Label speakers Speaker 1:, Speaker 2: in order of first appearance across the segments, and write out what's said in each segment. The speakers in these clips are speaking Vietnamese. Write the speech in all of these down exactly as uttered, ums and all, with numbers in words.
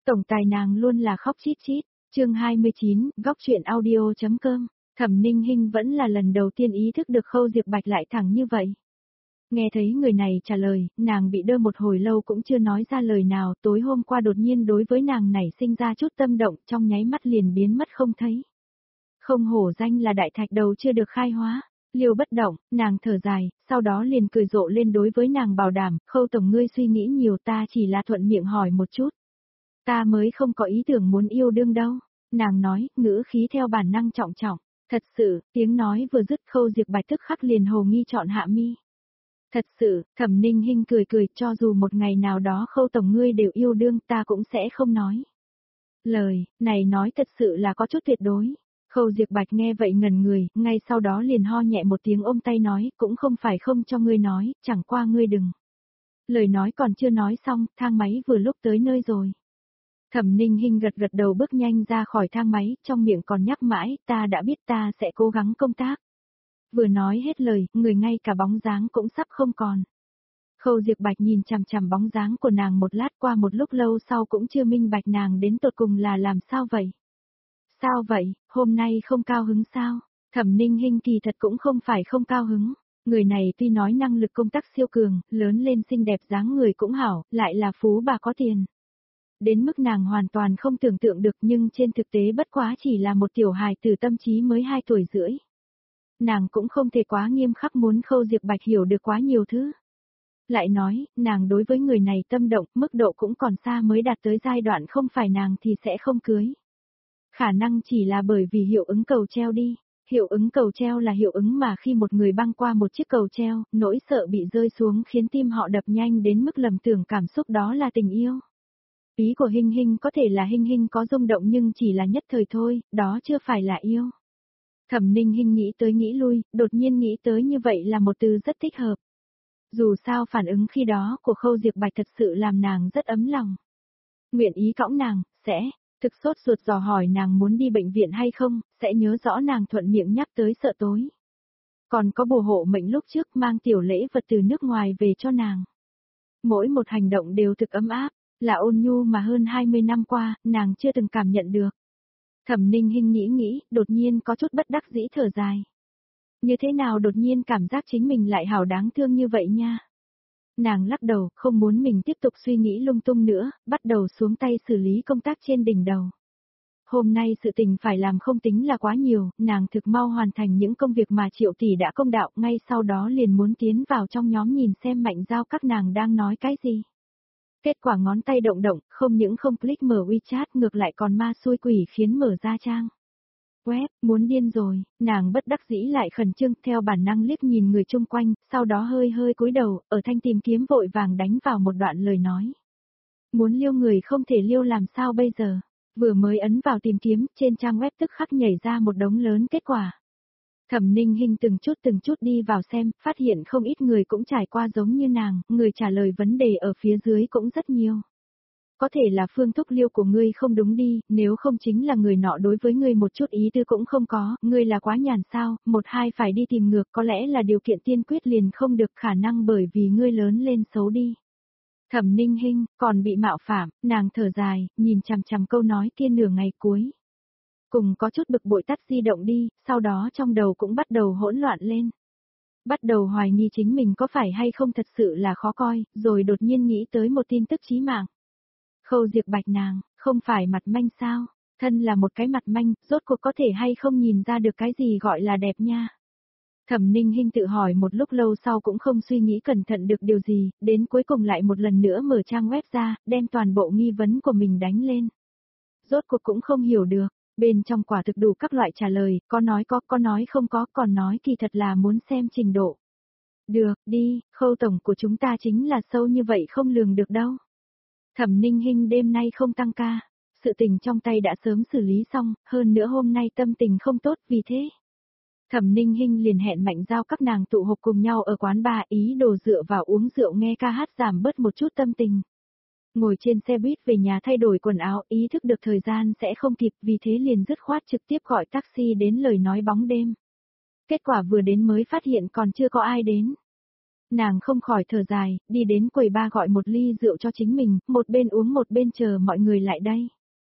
Speaker 1: Tổng tài nàng luôn là khóc chít chít. Chương hai mươi chín, góc truyện audio chấm com. Thẩm Ninh Hinh vẫn là lần đầu tiên ý thức được Khâu Diệp Bạch lại thẳng như vậy. Nghe thấy người này trả lời, nàng bị đơ một hồi lâu cũng chưa nói ra lời nào, tối hôm qua đột nhiên đối với nàng nảy sinh ra chút tâm động, trong nháy mắt liền biến mất không thấy. Không hổ danh là đại thạch đầu chưa được khai hóa. Liêu bất động, nàng thở dài, sau đó liền cười rộ lên đối với nàng bảo đảm, Khâu tổng ngươi suy nghĩ nhiều, ta chỉ là thuận miệng hỏi một chút. Ta mới không có ý tưởng muốn yêu đương đâu. Nàng nói, ngữ khí theo bản năng trọng trọng. Thật sự, tiếng nói vừa dứt, Khâu Diệp Bạch tức khắc liền hồ nghi chọn hạ mi. Thật sự, Thẩm Ninh Hinh cười cười, cho dù một ngày nào đó Khâu tổng ngươi đều yêu đương, ta cũng sẽ không nói. Lời này nói thật sự là có chút tuyệt đối. Khâu Diệp Bạch nghe vậy ngẩn người, ngay sau đó liền ho nhẹ một tiếng ôm tay nói, cũng không phải không cho ngươi nói, chẳng qua ngươi đừng. Lời nói còn chưa nói xong, thang máy vừa lúc tới nơi rồi. Thẩm Ninh Hinh gật gật đầu bước nhanh ra khỏi thang máy, trong miệng còn nhắc mãi, ta đã biết ta sẽ cố gắng công tác. Vừa nói hết lời, người ngay cả bóng dáng cũng sắp không còn. Khâu Diệp Bạch nhìn chằm chằm bóng dáng của nàng một lát, qua một lúc lâu sau cũng chưa minh bạch nàng đến tột cùng là làm sao vậy. Sao vậy, hôm nay không cao hứng sao? Thẩm Ninh Hinh kỳ thật cũng không phải không cao hứng. Người này tuy nói năng lực công tác siêu cường, lớn lên xinh đẹp dáng người cũng hảo, lại là phú bà có tiền. Đến mức nàng hoàn toàn không tưởng tượng được, nhưng trên thực tế bất quá chỉ là một tiểu hài tử tâm trí mới hai tuổi rưỡi. Nàng cũng không thể quá nghiêm khắc muốn Khâu Diệp Bạch hiểu được quá nhiều thứ. Lại nói, nàng đối với người này tâm động, mức độ cũng còn xa mới đạt tới giai đoạn không phải nàng thì sẽ không cưới. Khả năng chỉ là bởi vì hiệu ứng cầu treo đi. Hiệu ứng cầu treo là hiệu ứng mà khi một người băng qua một chiếc cầu treo, nỗi sợ bị rơi xuống khiến tim họ đập nhanh đến mức lầm tưởng cảm xúc đó là tình yêu. Ý của Hinh Hinh có thể là Hinh Hinh có rung động nhưng chỉ là nhất thời thôi, đó chưa phải là yêu. Thẩm Ninh Hinh nghĩ tới nghĩ lui, đột nhiên nghĩ tới như vậy là một từ rất thích hợp. Dù sao phản ứng khi đó của Khâu Diệp Bạch thật sự làm nàng rất ấm lòng. Nguyện ý cõng nàng, sẽ, thực sốt ruột dò hỏi nàng muốn đi bệnh viện hay không, sẽ nhớ rõ nàng thuận miệng nhắc tới sợ tối. Còn có bùa hộ mệnh lúc trước mang tiểu lễ vật từ nước ngoài về cho nàng. Mỗi một hành động đều thực ấm áp, là ôn nhu mà hơn hai mươi năm qua, nàng chưa từng cảm nhận được. Thẩm Ninh Hinh nghĩ nghĩ, đột nhiên có chút bất đắc dĩ thở dài. Như thế nào đột nhiên cảm giác chính mình lại hảo đáng thương như vậy nha. Nàng lắc đầu, không muốn mình tiếp tục suy nghĩ lung tung nữa, bắt đầu xuống tay xử lý công tác trên đỉnh đầu. Hôm nay sự tình phải làm không tính là quá nhiều, nàng thực mau hoàn thành những công việc mà Triệu tỷ đã công đạo, ngay sau đó liền muốn tiến vào trong nhóm nhìn xem Mạnh Giao các nàng đang nói cái gì. Kết quả ngón tay động động, không những không click mở WeChat ngược lại còn ma xui quỷ khiến mở ra trang web, muốn điên rồi, nàng bất đắc dĩ lại khẩn trương theo bản năng liếc nhìn người chung quanh, sau đó hơi hơi cúi đầu, ở thanh tìm kiếm vội vàng đánh vào một đoạn lời nói. Muốn liêu người không thể liêu làm sao bây giờ, vừa mới ấn vào tìm kiếm, trên trang web tức khắc nhảy ra một đống lớn kết quả. Thẩm Ninh Hinh từng chút từng chút đi vào xem, phát hiện không ít người cũng trải qua giống như nàng, người trả lời vấn đề ở phía dưới cũng rất nhiều. Có thể là phương thuốc liêu của ngươi không đúng đi, nếu không chính là người nọ đối với ngươi một chút ý tư cũng không có, ngươi là quá nhàn sao, một hai phải đi tìm ngược, có lẽ là điều kiện tiên quyết liền không được, khả năng bởi vì ngươi lớn lên xấu đi. Thẩm Ninh Hinh, còn bị mạo phạm, nàng thở dài, nhìn chằm chằm câu nói kia nửa ngày cuối. Cùng có chút bực bội tắt di động đi, sau đó trong đầu cũng bắt đầu hỗn loạn lên. Bắt đầu hoài nghi chính mình có phải hay không thật sự là khó coi, rồi đột nhiên nghĩ tới một tin tức chí mạng. Khâu Diệp Bạch nàng, không phải mặt manh sao, thân là một cái mặt manh, rốt cuộc có thể hay không nhìn ra được cái gì gọi là đẹp nha. Thẩm Ninh Hinh tự hỏi một lúc lâu sau cũng không suy nghĩ cẩn thận được điều gì, đến cuối cùng lại một lần nữa mở trang web ra, đem toàn bộ nghi vấn của mình đánh lên. Rốt cuộc cũng không hiểu được, bên trong quả thực đủ các loại trả lời, có nói có, có nói không có, còn nói kỳ thật là muốn xem trình độ. Được, đi, Khâu tổng của chúng ta chính là sâu như vậy không lường được đâu. Thẩm Ninh Hinh đêm nay không tăng ca, sự tình trong tay đã sớm xử lý xong, hơn nữa hôm nay tâm tình không tốt vì thế. Thẩm Ninh Hinh liền hẹn Mạnh Giao các nàng tụ họp cùng nhau ở quán bar, ý đồ dựa vào uống rượu nghe ca hát giảm bớt một chút tâm tình. Ngồi trên xe buýt về nhà thay đổi quần áo, ý thức được thời gian sẽ không kịp, vì thế liền dứt khoát trực tiếp gọi taxi đến lời nói bóng đêm. Kết quả vừa đến mới phát hiện còn chưa có ai đến. Nàng không khỏi thở dài, đi đến quầy ba gọi một ly rượu cho chính mình, một bên uống một bên chờ mọi người lại đây.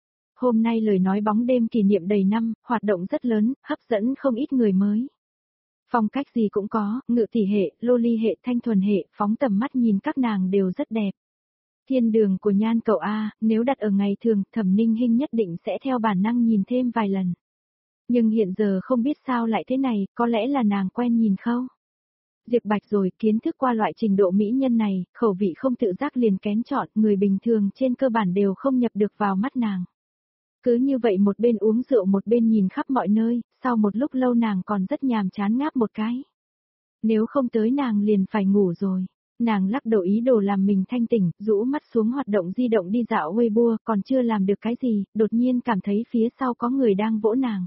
Speaker 1: Hôm nay lời nói bóng đêm kỷ niệm đầy năm, hoạt động rất lớn, hấp dẫn không ít người mới. Phong cách gì cũng có, ngự tỷ hệ, lô ly hệ, thanh thuần hệ, phóng tầm mắt nhìn các nàng đều rất đẹp. Thiên đường của nhan cậu A, nếu đặt ở ngày thường, Thẩm Ninh Hinh nhất định sẽ theo bản năng nhìn thêm vài lần. Nhưng hiện giờ không biết sao lại thế này, có lẽ là nàng quen nhìn khâu. Diệp Bạch rồi, kiến thức qua loại trình độ mỹ nhân này, khẩu vị không tự giác liền kén chọn, người bình thường trên cơ bản đều không nhập được vào mắt nàng. Cứ như vậy một bên uống rượu một bên nhìn khắp mọi nơi, sau một lúc lâu nàng còn rất nhàm chán ngáp một cái. Nếu không tới nàng liền phải ngủ rồi. Nàng lắc đầu ý đồ làm mình thanh tỉnh, rũ mắt xuống hoạt động di động đi dạo Weibo, còn chưa làm được cái gì, đột nhiên cảm thấy phía sau có người đang vỗ nàng.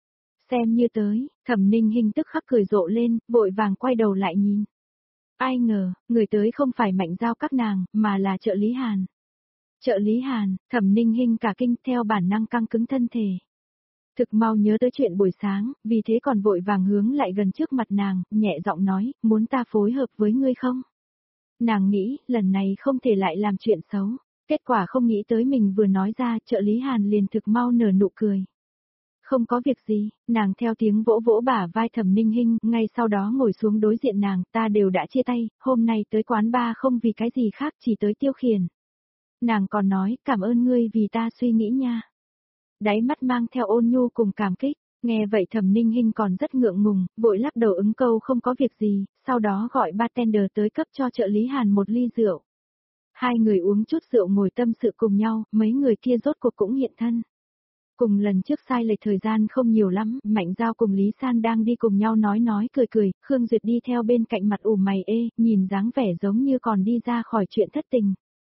Speaker 1: Xem như tới, Thẩm Ninh Hinh tức khắc cười rộ lên, vội vàng quay đầu lại nhìn. Ai ngờ, người tới không phải Mạnh Giao các nàng, mà là trợ lý Hàn. Trợ lý Hàn, Thẩm Ninh Hinh cả kinh theo bản năng căng cứng thân thể. Thực mau nhớ tới chuyện buổi sáng, vì thế còn vội vàng hướng lại gần trước mặt nàng, nhẹ giọng nói, muốn ta phối hợp với ngươi không? Nàng nghĩ, lần này không thể lại làm chuyện xấu. Kết quả không nghĩ tới mình vừa nói ra, trợ lý Hàn liền thực mau nở nụ cười. Không có việc gì, nàng theo tiếng vỗ vỗ bả vai Thẩm Ninh Hinh, ngay sau đó ngồi xuống đối diện nàng, ta đều đã chia tay, hôm nay tới quán bar không vì cái gì khác, chỉ tới tiêu khiển. Nàng còn nói, cảm ơn ngươi vì ta suy nghĩ nha. Đáy mắt mang theo ôn nhu cùng cảm kích, nghe vậy Thẩm Ninh Hinh còn rất ngượng ngùng, vội lắc đầu ứng câu không có việc gì, sau đó gọi bartender tới cấp cho trợ lý Hàn một ly rượu. Hai người uống chút rượu ngồi tâm sự cùng nhau, mấy người kia rốt cuộc cũng hiện thân. Cùng lần trước sai lệch thời gian không nhiều lắm, Mạnh Giao cùng Lý San đang đi cùng nhau nói nói cười cười, Khương Duyệt đi theo bên cạnh mặt ủ mày ê, nhìn dáng vẻ giống như còn đi ra khỏi chuyện thất tình.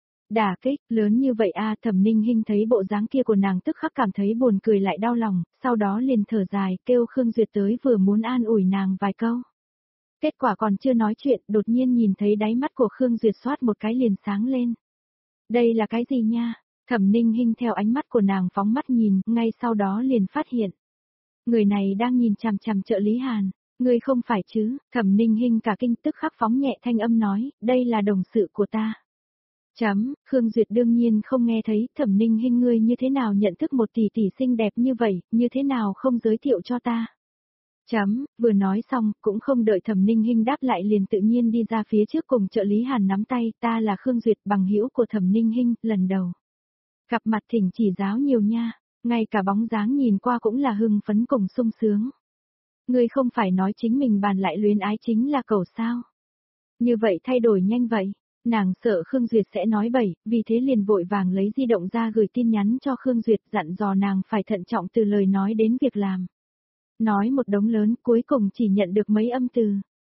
Speaker 1: Đả kích, lớn như vậy a Thẩm Ninh Hinh thấy bộ dáng kia của nàng tức khắc cảm thấy buồn cười lại đau lòng, sau đó liền thở dài, kêu Khương Duyệt tới vừa muốn an ủi nàng vài câu. Kết quả còn chưa nói chuyện, đột nhiên nhìn thấy đáy mắt của Khương Duyệt xoát một cái liền sáng lên. Đây là cái gì nha? Thẩm Ninh Hinh theo ánh mắt của nàng phóng mắt nhìn, ngay sau đó liền phát hiện. Người này đang nhìn chằm chằm trợ lý Hàn, người không phải chứ? Thẩm Ninh Hinh cả kinh tức khắc phóng nhẹ thanh âm nói, đây là đồng sự của ta. Chấm, Khương Duyệt đương nhiên không nghe thấy, Thẩm Ninh Hinh ngươi như thế nào nhận thức một tỷ tỷ xinh đẹp như vậy, như thế nào không giới thiệu cho ta. Chấm, vừa nói xong, cũng không đợi Thẩm Ninh Hinh đáp lại liền tự nhiên đi ra phía trước cùng trợ lý Hàn nắm tay, ta là Khương Duyệt bằng hữu của Thẩm Ninh Hinh, lần đầu. Gặp mặt thỉnh chỉ giáo nhiều nha, ngay cả bóng dáng nhìn qua cũng là hưng phấn cùng sung sướng. Ngươi không phải nói chính mình bàn lại luyến ái chính là cầu sao. Như vậy thay đổi nhanh vậy. Nàng sợ Khương Duyệt sẽ nói bậy, vì thế liền vội vàng lấy di động ra gửi tin nhắn cho Khương Duyệt dặn dò nàng phải thận trọng từ lời nói đến việc làm. Nói một đống lớn cuối cùng chỉ nhận được mấy âm từ.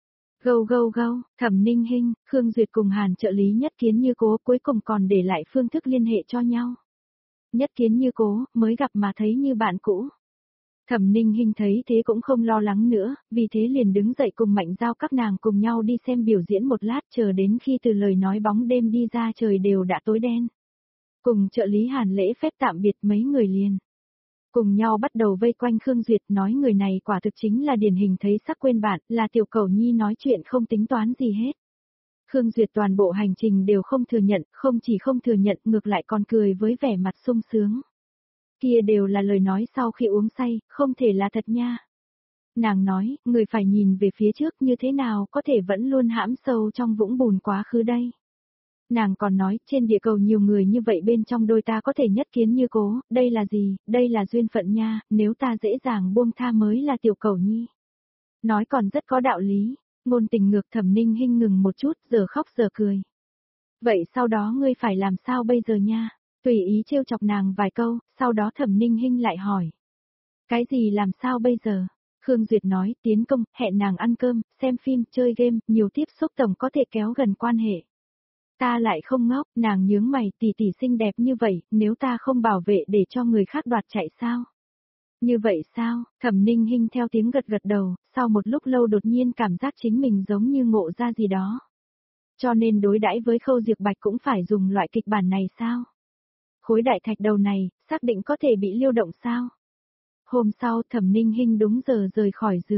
Speaker 1: Gâu gâu gâu, Thẩm Ninh Hinh, Khương Duyệt cùng Hàn trợ lý Nhất Kiến Như Cố cuối cùng còn để lại phương thức liên hệ cho nhau. Nhất Kiến Như Cố, mới gặp mà thấy như bạn cũ. Thẩm Ninh Hinh thấy thế cũng không lo lắng nữa, vì thế liền đứng dậy cùng Mạnh Giao các nàng cùng nhau đi xem biểu diễn một lát chờ đến khi từ lời nói bóng đêm đi ra trời đều đã tối đen. Cùng trợ lý Hàn lễ phép tạm biệt mấy người liền. Cùng nhau bắt đầu vây quanh Khương Duyệt nói người này quả thực chính là điển hình thấy sắc quên bạn, là tiểu cẩu nhi nói chuyện không tính toán gì hết. Khương Duyệt toàn bộ hành trình đều không thừa nhận, không chỉ không thừa nhận ngược lại còn cười với vẻ mặt sung sướng. Kia đều là lời nói sau khi uống say, không thể là thật nha. Nàng nói, người phải nhìn về phía trước như thế nào có thể vẫn luôn hãm sâu trong vũng bùn quá khứ đây. Nàng còn nói, trên địa cầu nhiều người như vậy bên trong đôi ta có thể nhất kiến như cố, đây là gì, đây là duyên phận nha, nếu ta dễ dàng buông tha mới là tiểu cẩu nhi. Nói còn rất có đạo lý, ngôn tình ngược Thẩm Ninh Hinh ngừng một chút, giờ khóc giờ cười. Vậy sau đó ngươi phải làm sao bây giờ nha? Tùy ý trêu chọc nàng vài câu, sau đó Thẩm Ninh Hinh lại hỏi. Cái gì làm sao bây giờ? Khương Duyệt nói, tiến công, hẹn nàng ăn cơm, xem phim, chơi game, nhiều tiếp xúc tổng có thể kéo gần quan hệ. Ta lại không ngốc, nàng nhướng mày, tỷ tỷ xinh đẹp như vậy, nếu ta không bảo vệ để cho người khác đoạt chạy sao? Như vậy sao? Thẩm Ninh Hinh theo tiếng gật gật đầu, sau một lúc lâu đột nhiên cảm giác chính mình giống như ngộ ra gì đó. Cho nên đối đãi với Khâu Diệp Bạch cũng phải dùng loại kịch bản này sao? Khối đại thạch đầu này, xác định có thể bị liêu động sao? Hôm sau Thẩm Ninh Hinh đúng giờ rời khỏi giường.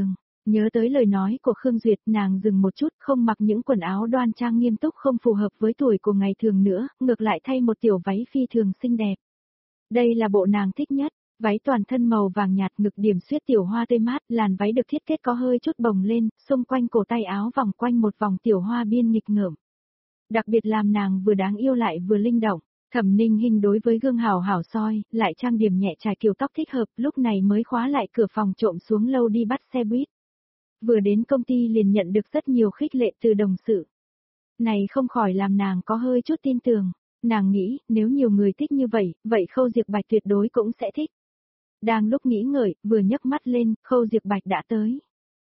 Speaker 1: Nhớ tới lời nói của Khương Duyệt, nàng dừng một chút, không mặc những quần áo đoan trang nghiêm túc không phù hợp với tuổi của ngày thường nữa, ngược lại thay một tiểu váy phi thường xinh đẹp. Đây là bộ nàng thích nhất, váy toàn thân màu vàng nhạt, ngực điểm xuyết tiểu hoa tươi mát, làn váy được thiết kế có hơi chút bồng lên, xung quanh cổ tay áo vòng quanh một vòng tiểu hoa biên nghịch ngợm. Đặc biệt làm nàng vừa đáng yêu lại vừa linh động. Thẩm Ninh Hinh đối với gương hào hảo soi, lại trang điểm nhẹ trải kiểu tóc thích hợp, lúc này mới khóa lại cửa phòng trộm xuống lâu đi bắt xe buýt. Vừa đến công ty liền nhận được rất nhiều khích lệ từ đồng sự. Này không khỏi làm nàng có hơi chút tin tưởng. Nàng nghĩ, nếu nhiều người thích như vậy, vậy Khâu Diệp Bạch tuyệt đối cũng sẽ thích. Đang lúc nghĩ ngợi, vừa nhấc mắt lên, Khâu Diệp Bạch đã tới.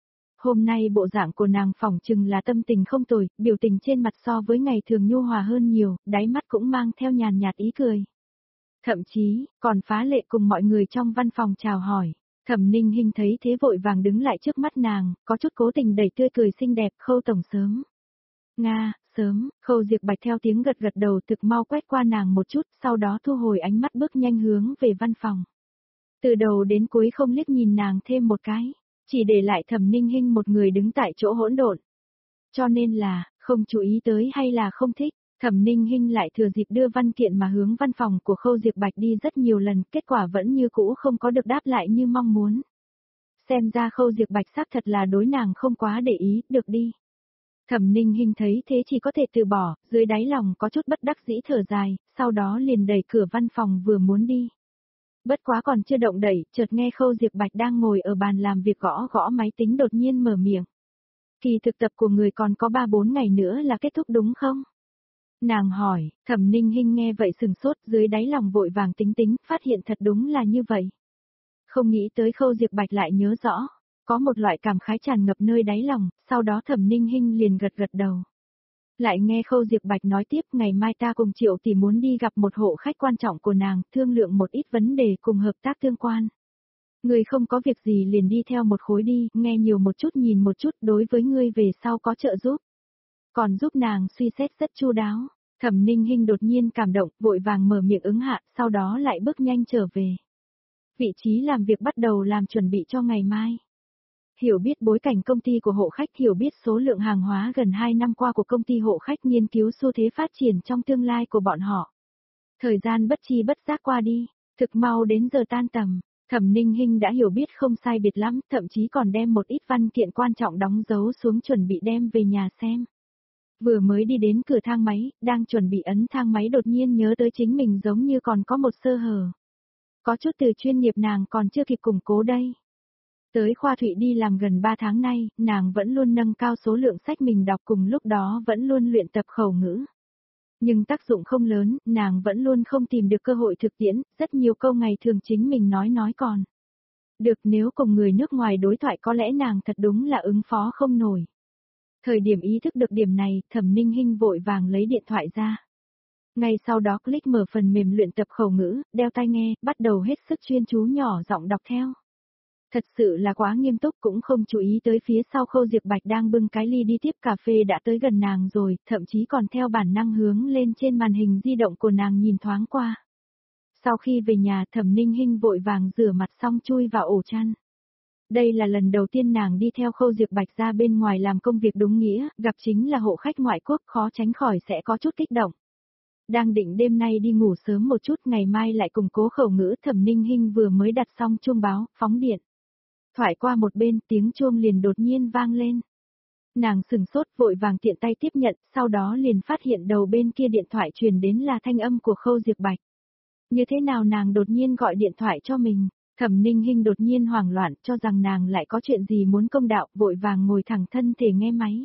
Speaker 1: Hôm nay bộ dạng của nàng phỏng chừng là tâm tình không tồi, biểu tình trên mặt so với ngày thường nhu hòa hơn nhiều, đáy mắt cũng mang theo nhàn nhạt ý cười. Thậm chí, còn phá lệ cùng mọi người trong văn phòng chào hỏi. Thẩm Ninh Hinh thấy thế vội vàng đứng lại trước mắt nàng, có chút cố tình đẩy tươi cười xinh đẹp. Khâu tổng sớm. Nga, sớm. Khâu Diệp Bạch theo tiếng gật gật đầu thực mau quét qua nàng một chút, sau đó thu hồi ánh mắt bước nhanh hướng về văn phòng. Từ đầu đến cuối không liếc nhìn nàng thêm một cái, chỉ để lại Thẩm Ninh Hinh một người đứng tại chỗ hỗn độn. Cho nên là, không chú ý tới hay là không thích, Thẩm Ninh Hinh lại thừa dịp đưa văn kiện mà hướng văn phòng của Khâu Diệp Bạch đi rất nhiều lần, kết quả vẫn như cũ không có được đáp lại như mong muốn. Xem ra Khâu Diệp Bạch xác thật là đối nàng không quá để ý, được đi. Thẩm Ninh Hinh thấy thế chỉ có thể từ bỏ, dưới đáy lòng có chút bất đắc dĩ thở dài, sau đó liền đẩy cửa văn phòng vừa muốn đi. Bất quá còn chưa động đẩy, chợt nghe Khâu Diệp Bạch đang ngồi ở bàn làm việc gõ gõ máy tính đột nhiên mở miệng. Kỳ thực tập của người còn có ba bốn ngày nữa là kết thúc đúng không? Nàng hỏi, Thẩm Ninh Hinh nghe vậy sừng sốt, dưới đáy lòng vội vàng tính tính, phát hiện thật đúng là như vậy. Không nghĩ tới Khâu Diệp Bạch lại nhớ rõ, có một loại cảm khái tràn ngập nơi đáy lòng, sau đó Thẩm Ninh Hinh liền gật gật đầu. Lại nghe Khâu Diệp Bạch nói tiếp, ngày mai ta cùng Triệu tỷ muốn đi gặp một hộ khách quan trọng của nàng, thương lượng một ít vấn đề cùng hợp tác tương quan. Người không có việc gì liền đi theo một khối đi, nghe nhiều một chút nhìn một chút, đối với ngươi về sau có trợ giúp. Còn giúp nàng suy xét rất chu đáo. Thẩm Ninh Hinh đột nhiên cảm động, vội vàng mở miệng ứng hạ, sau đó lại bước nhanh trở về. Vị trí làm việc bắt đầu làm chuẩn bị cho ngày mai. Hiểu biết bối cảnh công ty của hộ khách, hiểu biết số lượng hàng hóa gần hai năm qua của công ty hộ khách, nghiên cứu xu thế phát triển trong tương lai của bọn họ. Thời gian bất chi bất giác qua đi, thực mau đến giờ tan tầm, Thẩm Ninh Hinh đã hiểu biết không sai biệt lắm, thậm chí còn đem một ít văn kiện quan trọng đóng dấu xuống chuẩn bị đem về nhà xem. Vừa mới đi đến cửa thang máy, đang chuẩn bị ấn thang máy đột nhiên nhớ tới chính mình giống như còn có một sơ hở. Có chút từ chuyên nghiệp nàng còn chưa kịp củng cố đây. Tới Khoa Thụy đi làm gần ba tháng nay, nàng vẫn luôn nâng cao số lượng sách mình đọc, cùng lúc đó vẫn luôn luyện tập khẩu ngữ. Nhưng tác dụng không lớn, nàng vẫn luôn không tìm được cơ hội thực tiễn, rất nhiều câu ngày thường chính mình nói nói còn. Được, nếu cùng người nước ngoài đối thoại có lẽ nàng thật đúng là ứng phó không nổi. Thời điểm ý thức được điểm này, Thẩm Ninh Hinh vội vàng lấy điện thoại ra. Ngay sau đó click mở phần mềm luyện tập khẩu ngữ, đeo tai nghe, bắt đầu hết sức chuyên chú nhỏ giọng đọc theo. Thật sự là quá nghiêm túc, cũng không chú ý tới phía sau Khâu Diệp Bạch đang bưng cái ly đi tiếp cà phê đã tới gần nàng rồi, thậm chí còn theo bản năng hướng lên trên màn hình di động của nàng nhìn thoáng qua. Sau khi về nhà, Thẩm Ninh Hinh vội vàng rửa mặt xong chui vào ổ chăn. Đây là lần đầu tiên nàng đi theo Khâu Diệp Bạch ra bên ngoài làm công việc đúng nghĩa, gặp chính là hộ khách ngoại quốc, khó tránh khỏi sẽ có chút kích động. Đang định đêm nay đi ngủ sớm một chút, ngày mai lại củng cố khẩu ngữ, Thẩm Ninh Hinh vừa mới đặt xong chuông báo, phóng điện. Thoại qua một bên, tiếng chuông liền đột nhiên vang lên. Nàng sừng sốt vội vàng tiện tay tiếp nhận, sau đó liền phát hiện đầu bên kia điện thoại truyền đến là thanh âm của Khâu Diệp Bạch. Như thế nào nàng đột nhiên gọi điện thoại cho mình? Thẩm Ninh Hinh đột nhiên hoảng loạn, cho rằng nàng lại có chuyện gì muốn công đạo, vội vàng ngồi thẳng thân thể nghe máy.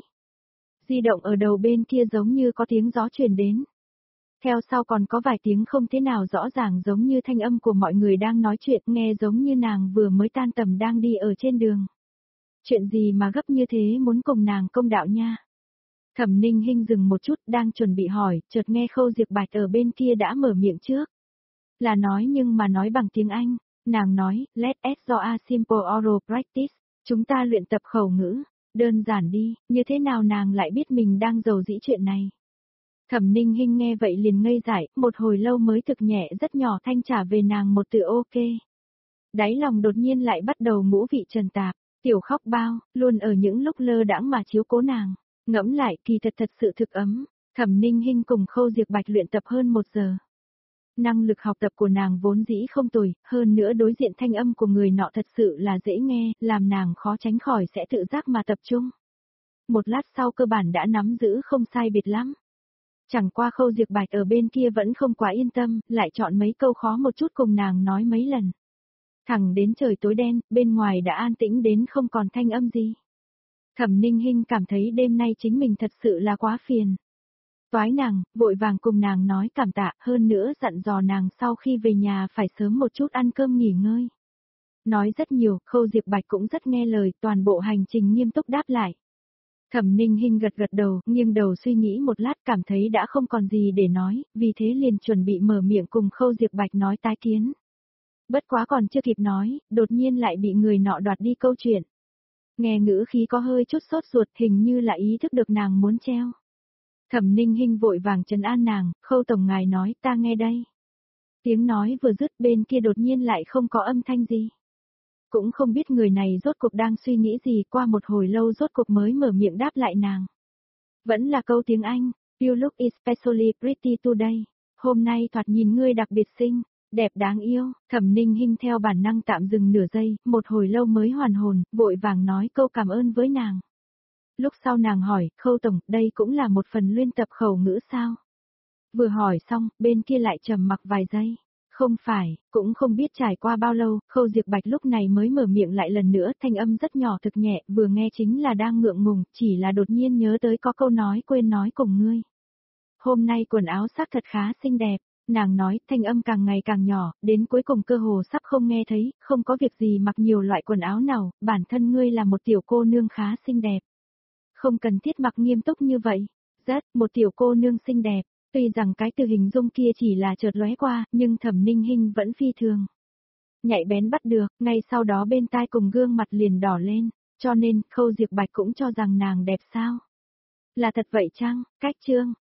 Speaker 1: Di động ở đầu bên kia giống như có tiếng gió truyền đến. Theo sau còn có vài tiếng không thế nào rõ ràng, giống như thanh âm của mọi người đang nói chuyện, nghe giống như nàng vừa mới tan tầm đang đi ở trên đường. Chuyện gì mà gấp như thế muốn cùng nàng công đạo nha? Thẩm Ninh Hinh dừng một chút, đang chuẩn bị hỏi, chợt nghe Khâu Diệp Bạch ở bên kia đã mở miệng trước. Là nói nhưng mà nói bằng tiếng Anh, nàng nói, let's do a simple oral practice, chúng ta luyện tập khẩu ngữ, đơn giản đi, như thế nào nàng lại biết mình đang giàu dĩ chuyện này. Thẩm Ninh Hinh nghe vậy liền ngây dại, một hồi lâu mới thực nhẹ rất nhỏ thanh trả về nàng một từ ok. Đáy lòng đột nhiên lại bắt đầu ngũ vị trần tạp, Tiểu khóc bao, luôn ở những lúc lơ đãng mà chiếu cố nàng. Ngẫm lại kỳ thật thật sự thực ấm, Thẩm Ninh Hinh cùng Khâu Diệp Bạch luyện tập hơn một giờ. Năng lực học tập của nàng vốn dĩ không tồi, hơn nữa đối diện thanh âm của người nọ thật sự là dễ nghe, làm nàng khó tránh khỏi sẽ tự giác mà tập trung. Một lát sau cơ bản đã nắm giữ không sai biệt lắm. Chẳng qua Khâu Diệp Bạch ở bên kia vẫn không quá yên tâm, lại chọn mấy câu khó một chút cùng nàng nói mấy lần. Thẳng đến trời tối đen, bên ngoài đã an tĩnh đến không còn thanh âm gì. Thẩm Ninh Hinh cảm thấy đêm nay chính mình thật sự là quá phiền. Toái nàng, vội vàng cùng nàng nói cảm tạ, hơn nữa dặn dò nàng sau khi về nhà phải sớm một chút ăn cơm nghỉ ngơi. Nói rất nhiều, Khâu Diệp Bạch cũng rất nghe lời, toàn bộ hành trình nghiêm túc đáp lại. Thẩm Ninh Hinh gật gật đầu, nghiêng đầu suy nghĩ một lát cảm thấy đã không còn gì để nói, vì thế liền chuẩn bị mở miệng cùng Khâu Diệp Bạch nói tái kiến. Bất quá còn chưa kịp nói, đột nhiên lại bị người nọ đoạt đi câu chuyện. Nghe ngữ khí có hơi chút sốt ruột, hình như là ý thức được nàng muốn treo. Thẩm Ninh Hinh vội vàng trấn an nàng, Khâu tổng ngài nói, ta nghe đây. Tiếng nói vừa dứt bên kia đột nhiên lại không có âm thanh gì. Cũng không biết người này rốt cuộc đang suy nghĩ gì, qua một hồi lâu rốt cuộc mới mở miệng đáp lại nàng. Vẫn là câu tiếng Anh, you look especially pretty today. Hôm nay thoạt nhìn ngươi đặc biệt xinh, đẹp đáng yêu. Thẩm Ninh Hinh theo bản năng tạm dừng nửa giây, một hồi lâu mới hoàn hồn, vội vàng nói câu cảm ơn với nàng. Lúc sau nàng hỏi, Khâu tổng, đây cũng là một phần luyện tập khẩu ngữ sao? Vừa hỏi xong, bên kia lại trầm mặc vài giây. Không phải, cũng không biết trải qua bao lâu, Khâu Diệp Bạch lúc này mới mở miệng lại lần nữa, thanh âm rất nhỏ thực nhẹ, vừa nghe chính là đang ngượng ngùng, chỉ là đột nhiên nhớ tới có câu nói quên nói cùng ngươi. Hôm nay quần áo sắc thật khá xinh đẹp, nàng nói, thanh âm càng ngày càng nhỏ, đến cuối cùng cơ hồ sắp không nghe thấy, không có việc gì mặc nhiều loại quần áo nào, bản thân ngươi là một tiểu cô nương khá xinh đẹp. Không cần thiết mặc nghiêm túc như vậy, rất, một tiểu cô nương xinh đẹp. Tuy rằng cái từ hình dung kia chỉ là chợt lóe qua, nhưng Thẩm Ninh Hinh vẫn phi thường. Nhạy bén bắt được, ngay sau đó bên tai cùng gương mặt liền đỏ lên, cho nên Khâu Diệp Bạch cũng cho rằng nàng đẹp sao. Là thật vậy chăng, cách chương,